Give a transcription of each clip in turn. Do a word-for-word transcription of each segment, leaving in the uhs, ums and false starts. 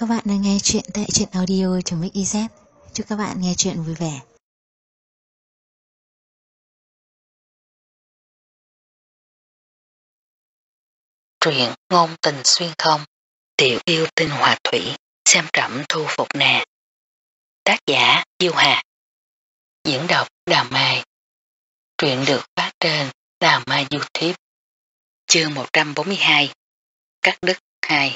các bạn đang nghe chuyện tại truyện audio.mixyz. Chúc các bạn nghe chuyện vui vẻ. Truyện ngôn tình xuyên không, tiểu yêu tinh hòa thủy, xem trẫm thu phục nè. Tác giả Diêu Hà. Diễn đọc Đào Mai. Truyện được phát trên Đào Mai YouTube. Chương một trăm bốn mươi hai. Cắt đứt hai.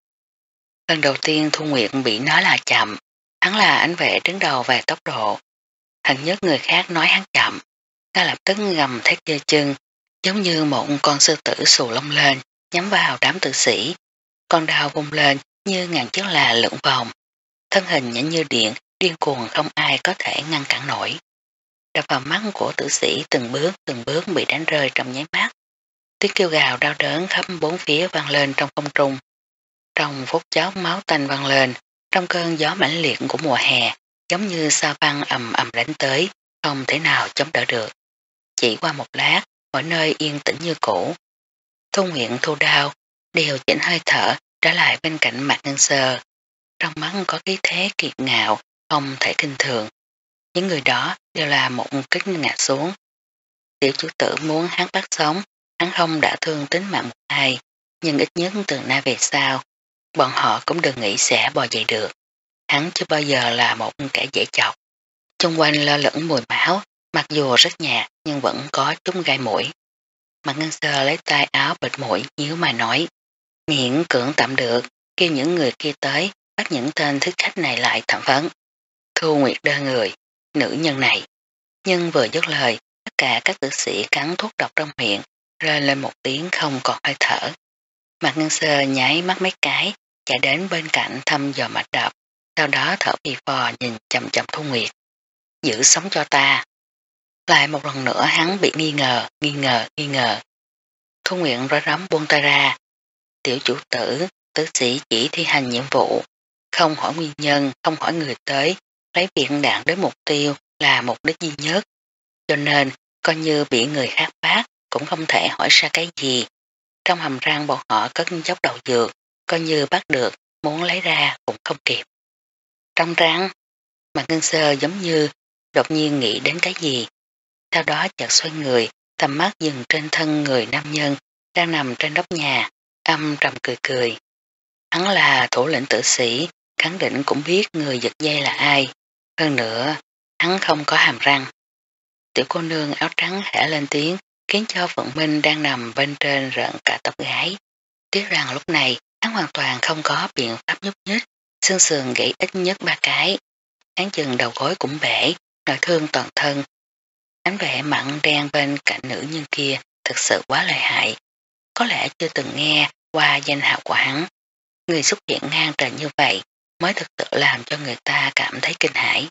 Lần đầu tiên Thu Nguyệt bị nói là chậm, hắn là ánh vệ đứng đầu về tốc độ. Hẳn nhất người khác nói hắn chậm, ngay lập tức gầm thét giơ chân, giống như một con sư tử xù lông lên, nhắm vào đám tử sĩ. Con đao vung lên như ngàn chiếc là lượn vòng, thân hình nhanh như điện, điên cuồng không ai có thể ngăn cản nổi. Đập vào mắt của tử sĩ từng bước từng bước bị đánh rơi trong nháy mắt. Tiếng kêu gào đau đớn khắp bốn phía vang lên trong không trung. Trong phút chốc máu tanh vang lên, trong cơn gió mãnh liệt của mùa hè, giống như sa băng ầm ầm đánh tới, không thể nào chống đỡ được. Chỉ qua một lát, mọi nơi yên tĩnh như cũ. Thu Nguyện thu đao, điều chỉnh hơi thở, trở lại bên cạnh Mạc Ngân Sơ. Trong mắt có khí thế kiệt ngạo, không thể kinh thường. Những người đó đều là một kích ngã xuống. Tiểu chủ tử muốn hắn bắt sống, hắn không đã thương tính mạng một ai, nhưng ít nhất từ nay về sau, bọn họ cũng đừng nghĩ sẽ bò dậy được. Hắn chưa bao giờ là một kẻ dễ chọc. Xung quanh lo lẫn mùi máu, mặc dù rất nhạt nhưng vẫn có chút gai mũi. Mạc Ngân Sơ lấy tay áo bịt mũi nhíu mà nói, miễn cưỡng tạm được, kêu những người kia tới, bắt những tên thích khách này lại thẩm vấn. Thu Nguyệt đơ người, nữ nhân này. Nhưng vừa dứt lời, tất cả các tử sĩ cắn thuốc độc trong miệng, rơi lên một tiếng không còn hơi thở. Mạc Ngân Sơ nháy mắt mấy cái, chạy đến bên cạnh thăm dò mạch đập, sau đó thở phì phò nhìn chầm chầm Thu Nguyệt. Giữ sống cho ta. Lại một lần nữa hắn bị nghi ngờ, nghi ngờ, nghi ngờ. Thu Nguyện rối rắm buông tay ra. Tiểu chủ tử, tử sĩ chỉ thi hành nhiệm vụ, không hỏi nguyên nhân, không hỏi người tới, lấy việc đạn đến mục tiêu là mục đích duy nhất. Cho nên, coi như bị người khác bắt, cũng không thể hỏi ra cái gì. Trong hàm răng bọn họ cất dốc đầu dược, coi như bắt được, muốn lấy ra cũng không kịp. Trong răng, Mạc Ngân Sơ giống như đột nhiên nghĩ đến cái gì. Sau đó chợt xoay người, tầm mắt dừng trên thân người nam nhân đang nằm trên nóc nhà, âm trầm cười cười. Hắn là thủ lĩnh tử sĩ, khẳng định cũng biết người giật dây là ai. Hơn nữa, hắn không có hàm răng. Tiểu cô nương áo trắng khẽ lên tiếng, khiến cho Phượng Minh đang nằm bên trên rợn cả tóc gái. Tiếc rằng lúc này, hắn hoàn toàn không có biện pháp nhúc nhích, xương sườn gãy ít nhất ba cái. Hắn chừng đầu gối cũng bể, nội thương toàn thân. Ánh vẻ mặn đen bên cạnh nữ nhân kia thực sự quá lợi hại. Có lẽ chưa từng nghe qua danh hào của hắn. Người xuất hiện ngang trời như vậy mới thực sự làm cho người ta cảm thấy kinh hãi.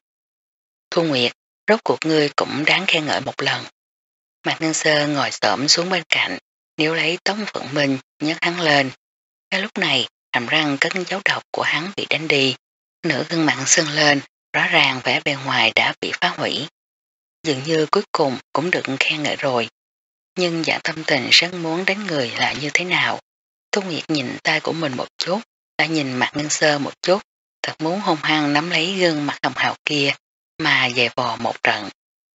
Thu Nguyệt, rốt cuộc ngươi cũng đáng khen ngợi một lần. Mạc Ngân Sơ ngồi xổm xuống bên cạnh, níu lấy tóc Phượng Minh nhấc hắn lên. Ngay lúc này, hàm răng cất dấu độc của hắn bị đánh đi. Nửa gương mặt sưng lên, rõ ràng vẻ bề ngoài đã bị phá hủy. Dường như cuối cùng cũng được khen ngợi rồi. Nhưng dạng tâm tình rất muốn đánh người là như thế nào? Thu Nguyệt nhìn tay của mình một chút, lại nhìn Mạc Ngân Sơ một chút, thật muốn hung hăng nắm lấy gương mặt hồng hào kia, mà dày vò một trận.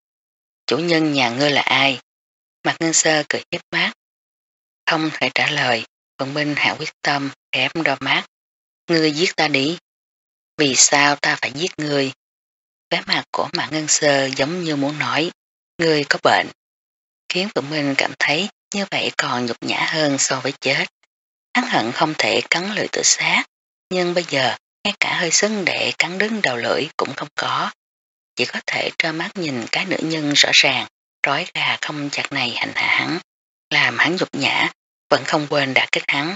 Chủ nhân nhà ngươi là ai? Mạc Ngân Sơ cười hiếp mắt. Không thể trả lời, Phượng Minh hạ quyết tâm, khép đôi mắt. Ngươi giết ta đi. Vì sao ta phải giết ngươi? Vẻ mặt của Mạc Ngân Sơ giống như muốn nói, ngươi có bệnh. Khiến Phượng Minh cảm thấy như vậy còn nhục nhã hơn so với chết. Hắn hận không thể cắn lưỡi tự sát, nhưng bây giờ ngay cả hơi sưng để cắn đứng đầu lưỡi cũng không có. Chỉ có thể trơ mắt nhìn cái nữ nhân rõ ràng, trói gà không chặt này hành hạ hắn, làm hắn nhục nhã, vẫn không quên đã kích hắn.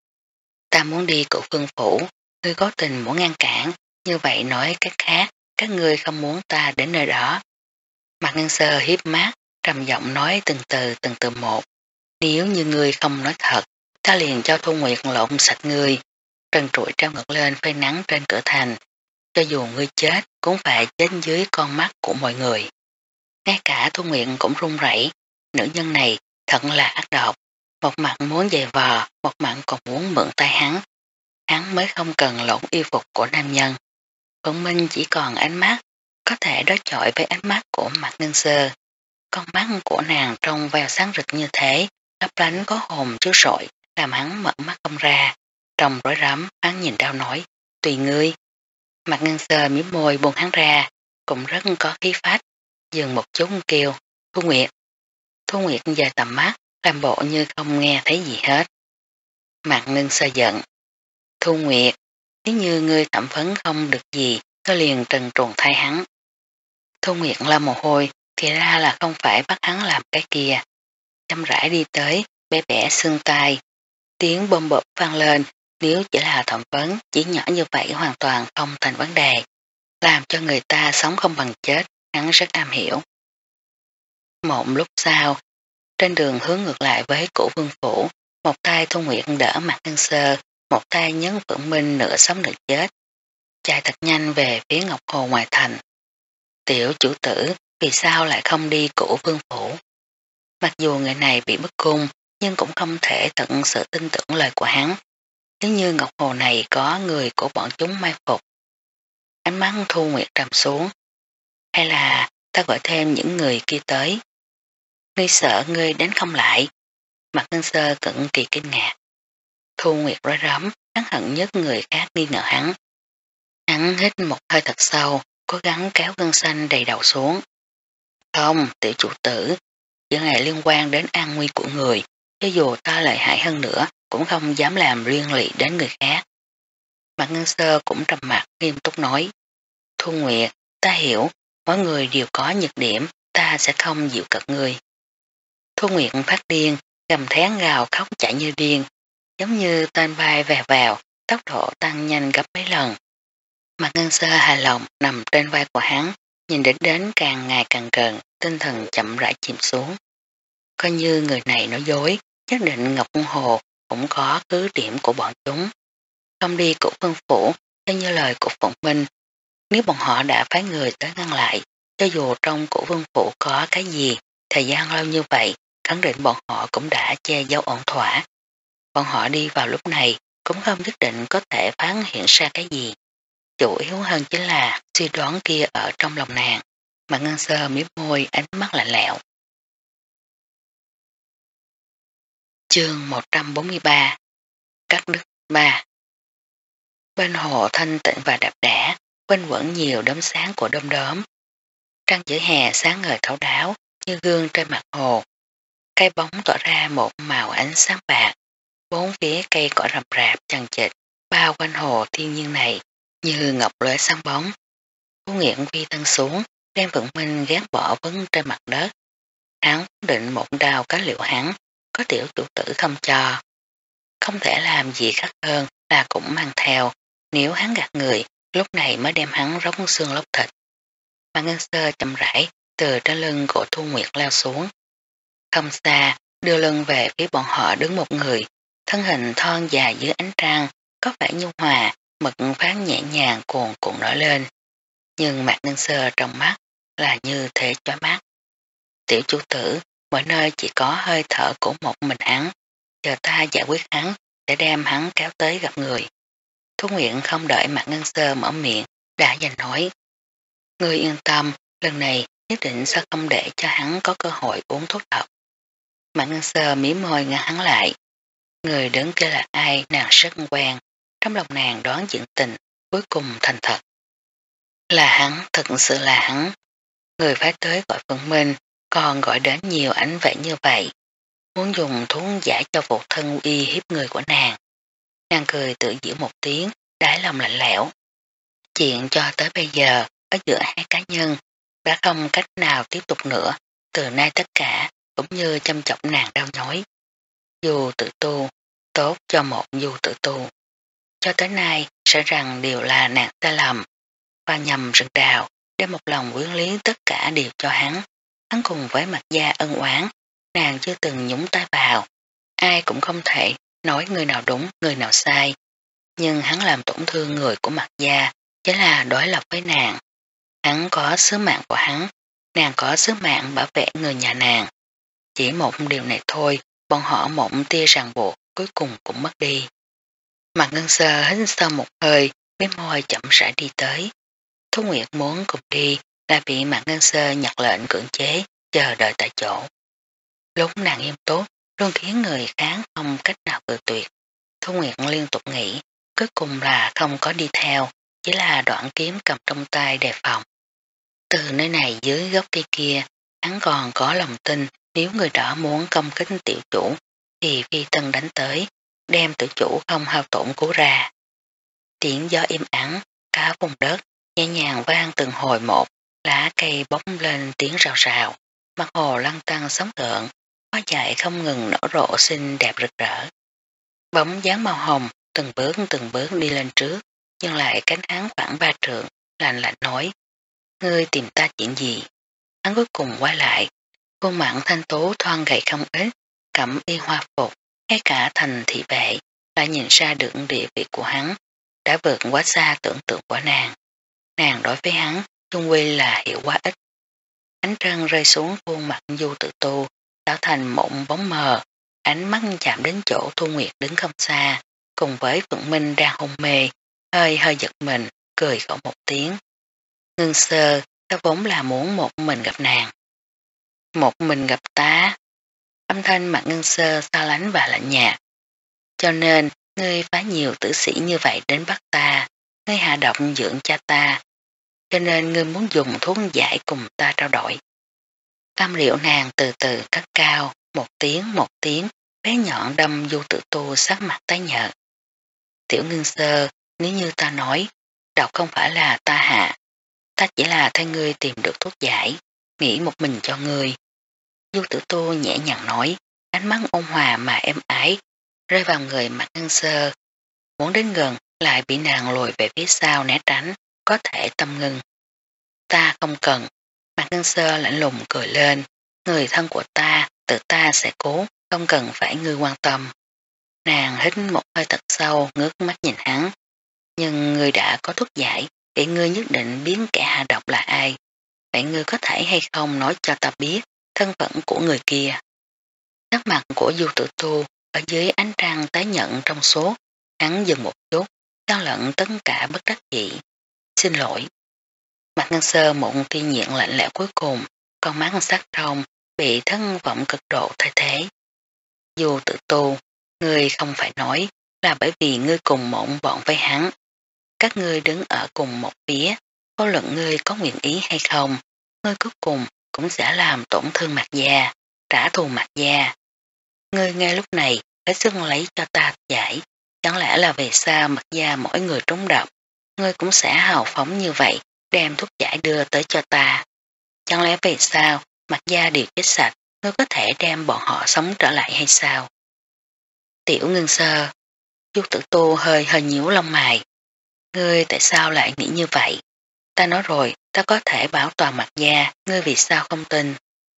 Ta muốn đi cụ Phương Phủ, ngươi có tình muốn ngăn cản, như vậy nói cách khác, các ngươi không muốn ta đến nơi đó. Mạc Ngân Sơ hiếp mắt, trầm giọng nói từng từ từng từ một. Nếu như ngươi không nói thật, ta liền cho Thu Nguyệt lộn sạch ngươi. Trần trụi treo ngược lên phơi nắng trên cửa thành. Cho dù ngươi chết, cũng phải chết dưới con mắt của mọi người. Ngay cả Thu Nguyệt cũng run rẩy. Nữ nhân này thật là ác độc. Một mặt muốn giày vò, một mặt còn muốn mượn tay hắn. hắn mới không cần lộn y phục của nam nhân. Phượng Minh chỉ còn ánh mắt, có thể đối chọi với ánh mắt của Mạc Ngân Sơ. Con mắt của nàng trong veo sáng rực như thế, lấp lánh có hồn chiếu rọi, làm hắn mở mắt không ra. Trong rối rắm, hắn nhìn đau nói, tùy ngươi. Mạc Ngân Sơ mím môi buông hắn ra, cũng rất có khí phách, dừng một chút kêu, Thu Nguyệt. Thu Nguyệt dời tầm mắt, làm bộ như không nghe thấy gì hết. Mạc Ngân Sơ giận, Thu Nguyệt, nếu như ngươi thẩm phấn không được gì, tôi liền trần truồng thay hắn. Thu Nguyệt lau mồ hôi, thì ra là không phải bắt hắn làm cái kia. Chăm rãi đi tới, bẻ bẻ xương tay. Tiếng bom bộp vang lên, nếu chỉ là thẩm vấn, chỉ nhỏ như vậy hoàn toàn không thành vấn đề. Làm cho người ta sống không bằng chết, hắn rất am hiểu. Một lúc sau, trên đường hướng ngược lại với Cổ Vương Phủ, một tay Thu Nguyệt đỡ Mạc Ngân Sơ, một tay nhấn Phượng Minh nửa sống nửa chết. Chạy thật nhanh về phía Ngọc Hồ ngoài thành. Tiểu chủ tử, vì sao lại không đi Cổ Vương Phủ? Mặc dù người này bị bức cung, nhưng cũng không thể tận sự tin tưởng lời của hắn. Nếu như Ngọc Hồ này có người của bọn chúng mai phục. Ánh mắt Thu Nguyệt trầm xuống. Hay là ta gọi thêm những người kia tới? Ngươi sợ ngươi đánh không lại. Mạc Ngân Sơ cực kỳ kinh ngạc. Thu Nguyệt rối rắm, hắn hận nhất người khác nghi ngờ hắn. Hắn hít một hơi thật sâu, cố gắng kéo gân xanh đầy đầu xuống. Không, tiểu chủ tử, chuyện này liên quan đến an nguy của người, cho dù ta lợi hại hơn nữa, cũng không dám làm liên lụy đến người khác. Mạc Ngân Sơ cũng trầm mặt nghiêm túc nói. Thu Nguyệt, ta hiểu, mỗi người đều có nhược điểm, ta sẽ không dịu cợt người. Thu Nguyệt phát điên, gầm thét gào khóc chạy như điên, giống như tên vai vè vào, tốc độ tăng nhanh gấp mấy lần. Mạc Ngân Sơ hài lòng nằm trên vai của hắn, nhìn đến đến càng ngày càng gần, tinh thần chậm rãi chìm xuống. Coi như người này nói dối, nhất định Ngọc Hồ cũng có cứ điểm của bọn chúng. Không đi của Phân Phủ, theo như lời của Phụng Minh, nếu bọn họ đã phái người tới ngăn lại, cho dù trong của Vương Phủ có cái gì, thời gian lâu như vậy, khẳng định bọn họ cũng đã che giấu ổn thỏa. Bọn họ đi vào lúc này cũng không nhất định có thể phát hiện ra cái gì. Chủ yếu hơn chính là suy đoán kia ở trong lòng nàng, mà Ngân Sơ mím môi ánh mắt lạnh lẽo. Chương một trăm bốn mươi ba Cắt đứt ba. Bên hồ thanh tịnh và đạp đẻ, quanh quẩn nhiều đốm sáng của đom đóm. Trăng giữa hè sáng ngời thấu đáo như gương trên mặt hồ. Cây bóng tỏa ra một màu ánh sáng bạc. Bốn phía cây cỏ rậm rạp chằng chịt bao quanh hồ thiên nhiên này như ngọc lóe sáng bóng. Phú Nghiện quy thân xuống, đem Phượng Minh ghét bỏ vấn trên mặt đất. Hắn định một đao cá liệu hắn, có tiểu chủ tử không cho. Không thể làm gì khác hơn là cũng mang theo, nếu hắn gạt người, lúc này mới đem hắn rống xương lóc thịt. Mà Ngân Sơ chậm rãi từ trên lưng của Thu Nguyệt leo xuống. Không xa, đưa lưng về phía bọn họ đứng một người, thân hình thon dài dưới ánh trăng, có vẻ nhu hòa, mực phán nhẹ nhàng cuồn cuộn nổi lên. Nhưng mặt Ngân Sơ trong mắt là như thể chói mắt. Tiểu chủ tử, mọi nơi chỉ có hơi thở của một mình hắn, chờ ta giải quyết hắn để đem hắn kéo tới gặp người. Thu Nguyện không đợi mặt Ngân Sơ mở miệng, đã dành nói. Ngươi yên tâm, lần này nhất định sẽ không để cho hắn có cơ hội uống thuốc độc. Mặt Ngân Sơ mỉm môi ngăn hắn lại. Người đứng kia là ai nàng rất quen, trong lòng nàng đoán chuyện tình, cuối cùng thành thật. Là hắn, thật sự là hắn. Người phải tới gọi Phượng Minh, còn gọi đến nhiều ảnh vệ như vậy. Muốn dùng thuốc giải cho phụ thân uy hiếp người của nàng. Nàng cười tự giễu một tiếng, đáy lòng lạnh lẽo. Chuyện cho tới bây giờ, ở giữa hai cá nhân, đã không cách nào tiếp tục nữa, từ nay tất cả cũng như chăm chọc nàng đau nhói. Dù tự tu, tốt cho một dù tự tu. Cho tới nay, sợ rằng đều là nàng sai lầm, và nhầm rừng đào, để một lòng quyến lý tất cả đều cho hắn. Hắn cùng với Mặt Gia ân oán, nàng chưa từng nhúng tay vào. Ai cũng không thể nói người nào đúng, người nào sai. Nhưng hắn làm tổn thương người của Mặt Gia, chính là đối lập với nàng. Hắn có sứ mạng của hắn, nàng có sứ mạng bảo vệ người nhà nàng. Chỉ một điều này thôi, bọn họ một tia ràng buộc cuối cùng cũng mất đi. Mặt Ngân Sơ hít sâu một hơi, với môi chậm rãi đi tới. Thu Nguyệt muốn cùng đi, lại bị Mặt Ngân Sơ nhặt lệnh cưỡng chế, chờ đợi tại chỗ. Lúc nàng nghiêm túc, luôn khiến người khác không cách nào cự tuyệt. Thu Nguyệt liên tục nghĩ, cuối cùng là không có đi theo, chỉ là đoạn kiếm cầm trong tay đề phòng. Từ nơi này dưới gốc cây kia, hắn còn có lòng tin nếu người đó muốn công kích tiểu chủ, thì phi tân đánh tới, đem tiểu chủ không hao tổn cứu ra. Tiếng gió im ắng, cả vùng đất, nhẹ nhàng vang từng hồi một, lá cây bóng lên tiếng rào rào, mặt hồ lăn tăng sóng gợn, hoa dại không ngừng nở rộ xinh đẹp rực rỡ. Bóng dáng màu hồng từng bước từng bước đi lên trước, nhưng lại cánh hắn khoảng ba trượng, lạnh lạnh nói, ngươi tìm ta chuyện gì? Hắn cuối cùng quay lại, khuôn mặt thanh tố thoăn gầy không ít, cẩm y hoa phục, ngay cả thành thị vệ, lại nhìn ra được địa vị của hắn, đã vượt quá xa tưởng tượng của nàng. Nàng đối với hắn, chung quy là hiểu quá ít. Ánh trăng rơi xuống khuôn mặt Du Tử Tu, tạo thành một bóng mờ, ánh mắt chạm đến chỗ Thu Nguyệt đứng không xa, cùng với Phượng Minh đang hôn mê, hơi hơi giật mình, cười khổ một tiếng. Ngân Sơ, ta vốn là muốn một mình gặp nàng. Một mình gặp ta. Âm thanh Mặt Ngân Sơ xa lánh và lạnh nhạt. Cho nên, ngươi phá nhiều tử sĩ như vậy đến bắt ta, ngươi hạ độc dưỡng cha ta, cho nên ngươi muốn dùng thuốc giải cùng ta trao đổi. Âm liệu nàng từ từ cất cao, một tiếng một tiếng, bé nhọn đâm Du Tử Tu sắc mặt tái nhợt. Tiểu Ngân Sơ, nếu như ta nói, độc không phải là ta hạ, ta chỉ là thay ngươi tìm được thuốc giải, nghĩ một mình cho ngươi. Du Tử Tu nhẹ nhàng nói, ánh mắt ôn hòa mà êm ái, rơi vào người Mặt Ngân Sơ. Muốn đến gần lại bị nàng lùi về phía sau né tránh, có thể tâm ngưng. Ta không cần. Mặt Ngân Sơ lạnh lùng cười lên, người thân của ta, tự ta sẽ cố, không cần phải ngươi quan tâm. Nàng hít một hơi thật sâu, ngước mắt nhìn hắn. Nhưng ngươi đã có thuốc giải, vậy ngươi nhất định biến kẻ hạ độc là ai. Vậy ngươi có thể hay không nói cho ta biết thân phận của người kia. Sắc mặt của Du Tử Tu ở dưới ánh trăng tái nhận trong số, hắn dừng một chút, gian lận tất cả bất đắc dĩ. Xin lỗi. Mặt Ngân Sơ một tia nhiệt lạnh lẽo cuối cùng, con mắt sắc trong bị thất vọng cực độ thay thế. Du Tử Tu, ngươi không phải nói là bởi vì ngươi cùng mộng bọn với hắn. Các ngươi đứng ở cùng một phía, vô luận ngươi có nguyện ý hay không, ngươi cuối cùng cũng sẽ làm tổn thương Mạc Gia, trả thù Mạc Gia. Ngươi ngay lúc này hết sức lấy cho ta giải, chẳng lẽ là về sau Mạc Gia mỗi người trúng độc, ngươi cũng sẽ hào phóng như vậy, đem thuốc giải đưa tới cho ta. Chẳng lẽ về sau Mạc Gia đều chết sạch, ngươi có thể đem bọn họ sống trở lại hay sao? Tiểu Ngân Sơ, Du Tử Tu hơi hơi nhíu lông mày. Ngươi tại sao lại nghĩ như vậy? Ta nói rồi, ta có thể bảo toàn Mạc Gia, ngươi vì sao không tin?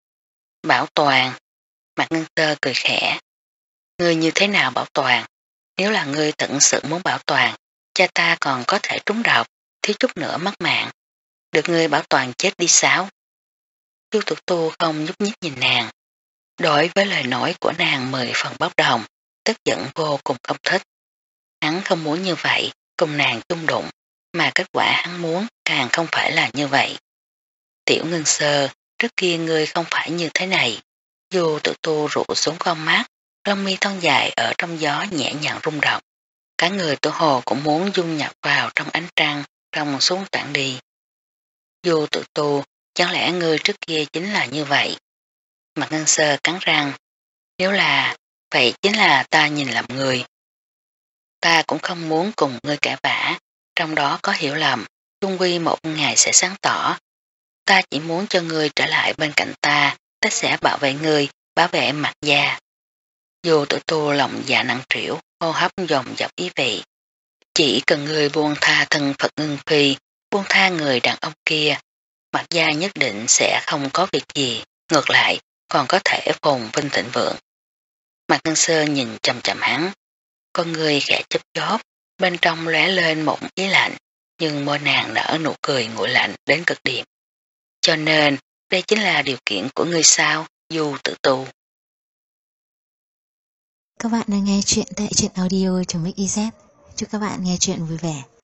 Bảo toàn. Mạc Ngân Sơ cười khẽ. Ngươi như thế nào bảo toàn? Nếu là ngươi thật sự muốn bảo toàn, cha ta còn có thể trúng độc, thiếu chút nữa mất mạng. Được ngươi bảo toàn chết đi sao? Du Tử Tu không nhúc nhích nhìn nàng. Đối với lời nói của nàng mười phần bốc đồng, tức giận vô cùng không thích. Hắn không muốn như vậy, cùng nàng chung đụng, mà kết quả hắn muốn càng không phải là như vậy. Tiểu Ngân Sơ, trước kia ngươi không phải như thế này. Du Tử Tu rụ xuống con mắt, lông mi thon dài ở trong gió nhẹ nhàng rung động. Cả người Tử Hồ cũng muốn dung nhập vào trong ánh trăng, trong xuống tản đi. Du Tử Tu, chẳng lẽ ngươi trước kia chính là như vậy? Mặt Ngân Sơ cắn răng. Nếu là, vậy chính là ta nhìn lầm người. Ta cũng không muốn cùng ngươi cãi vã, trong đó có hiểu lầm, chung quy một ngày sẽ sáng tỏ. Ta chỉ muốn cho ngươi trở lại bên cạnh ta, ta sẽ bảo vệ ngươi, bảo vệ Mạc Gia. Dù Tử Tu lòng dạ nặng trĩu, hô hấp dồn dập ý vị. Chỉ cần ngươi buông tha thân Phật Ngân Phi, buông tha người đàn ông kia, Mạc Gia nhất định sẽ không có việc gì, ngược lại còn có thể phồn vinh thịnh vượng. Mạc Ngân Sơ nhìn chầm chầm hắn, con người khẽ chớp chóp, bên trong lóe lên một ý lạnh, nhưng môi nàng nở nụ cười nguội lạnh đến cực điểm. Cho nên, đây chính là điều kiện của ngươi sao, Du Tử Tu. Các bạn đang nghe chuyện tại truyện audio.mixyz. Chúc các bạn nghe chuyện vui vẻ.